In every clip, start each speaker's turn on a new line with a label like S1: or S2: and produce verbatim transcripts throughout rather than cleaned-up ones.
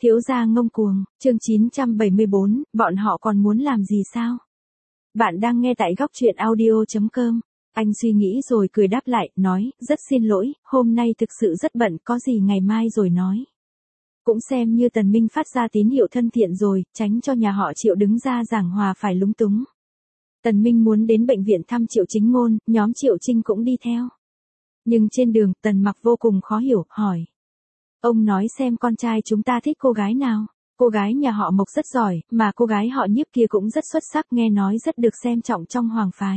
S1: Thiếu gia ngông cuồng, chương chín trăm bảy mươi bốn, bọn họ còn muốn làm gì sao? Bạn đang nghe tại góc truyện audio chấm com. Anh suy nghĩ rồi cười đáp lại, nói, rất xin lỗi, hôm nay thực sự rất bận, có gì ngày mai rồi nói. Cũng xem như Tần Minh phát ra tín hiệu thân thiện rồi, tránh cho nhà họ Triệu đứng ra giảng hòa phải lúng túng. Tần Minh muốn đến bệnh viện thăm Triệu Chính Ngôn, nhóm Triệu Trinh cũng đi theo. Nhưng trên đường, Tần Mặc vô cùng khó hiểu, hỏi. Ông nói xem con trai chúng ta thích cô gái nào? Cô gái nhà họ Mộc rất giỏi, mà cô gái họ Nhiếp kia cũng rất xuất sắc, nghe nói rất được xem trọng trong hoàng phái.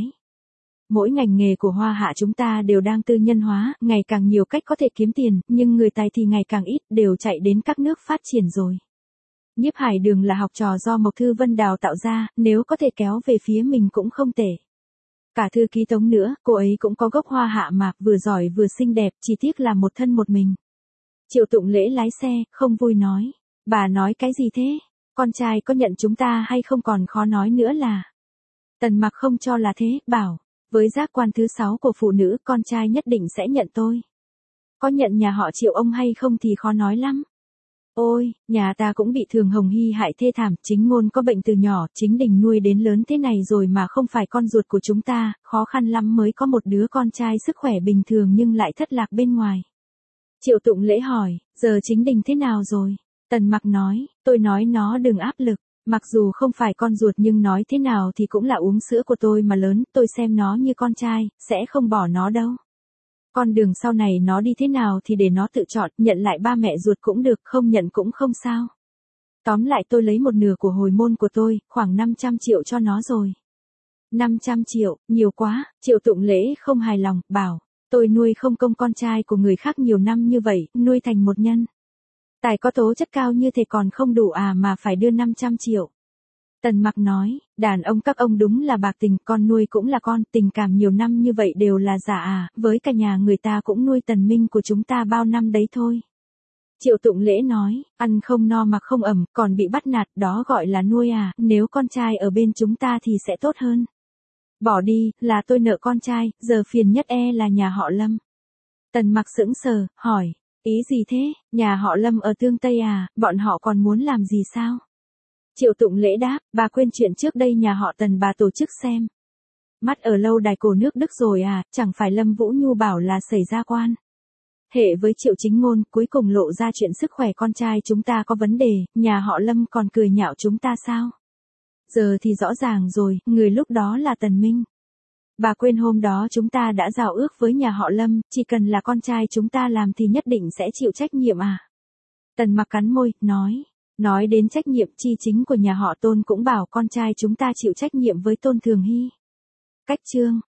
S1: Mỗi ngành nghề của Hoa Hạ chúng ta đều đang tư nhân hóa, ngày càng nhiều cách có thể kiếm tiền, nhưng người tài thì ngày càng ít, đều chạy đến các nước phát triển rồi. Nhiếp Hải Đường là học trò do Mộc Thư Vân đào tạo ra, nếu có thể kéo về phía mình cũng không tệ. Cả thư ký Tống nữa, cô ấy cũng có gốc Hoa Hạ mà, vừa giỏi vừa xinh đẹp, chỉ tiếc là một thân một mình. Triệu Tụng Lễ lái xe, không vui nói. Bà nói cái gì thế? Con trai có nhận chúng ta hay không còn khó nói nữa là. Tần Mặc không cho là thế, bảo. Với giác quan thứ sáu của phụ nữ, con trai nhất định sẽ nhận tôi. Có nhận nhà họ Triệu ông hay không thì khó nói lắm. Ôi, nhà ta cũng bị Thường Hồng Hy hại thê thảm, Chính Ngôn có bệnh từ nhỏ, Chính Đình nuôi đến lớn thế này rồi mà không phải con ruột của chúng ta, khó khăn lắm mới có một đứa con trai sức khỏe bình thường nhưng lại thất lạc bên ngoài. Triệu Tụng Lễ hỏi, giờ Chính Đình thế nào rồi? Tần Mặc nói, tôi nói nó đừng áp lực, mặc dù không phải con ruột nhưng nói thế nào thì cũng là uống sữa của tôi mà lớn, tôi xem nó như con trai, sẽ không bỏ nó đâu. Con đường sau này nó đi thế nào thì để nó tự chọn, nhận lại ba mẹ ruột cũng được, không nhận cũng không sao. Tóm lại tôi lấy một nửa của hồi môn của tôi, khoảng năm trăm triệu cho nó rồi. năm trăm triệu, nhiều quá, Triệu Tụng Lễ không hài lòng, bảo. Tôi nuôi không công con trai của người khác nhiều năm như vậy, nuôi thành một nhân tài có tố chất cao như thế còn không đủ à mà phải đưa năm trăm triệu. Tần Mặc nói, đàn ông các ông đúng là bạc tình, con nuôi cũng là con, tình cảm nhiều năm như vậy đều là giả à, với cả nhà người ta cũng nuôi Tần Minh của chúng ta bao năm đấy thôi. Triệu Tụng Lễ nói, ăn không no mặc không ẩm, còn bị bắt nạt, đó gọi là nuôi à, nếu con trai ở bên chúng ta thì sẽ tốt hơn. Bỏ đi, là tôi nợ con trai, giờ phiền nhất e là nhà họ Lâm. Tần Mặc sững sờ, hỏi, ý gì thế, nhà họ Lâm ở Tương Tây à, bọn họ còn muốn làm gì sao? Triệu Tụng Lễ đáp, bà quên chuyện trước đây nhà họ Tần bà tổ chức xem. Mắt ở lâu đài cổ nước Đức rồi à, chẳng phải Lâm Vũ Nhu bảo là xảy ra quan. Hệ với Triệu Chính Ngôn, cuối cùng lộ ra chuyện sức khỏe con trai chúng ta có vấn đề, nhà họ Lâm còn cười nhạo chúng ta sao? Giờ thì rõ ràng rồi, người lúc đó là Tần Minh. Bà quên hôm đó chúng ta đã giao ước với nhà họ Lâm, chỉ cần là con trai chúng ta làm thì nhất định sẽ chịu trách nhiệm à? Tần Mặc cắn môi, nói. Nói đến trách nhiệm chi chính của nhà họ Tôn cũng bảo con trai chúng ta chịu trách nhiệm với Tôn Thường Hy. Cách chương,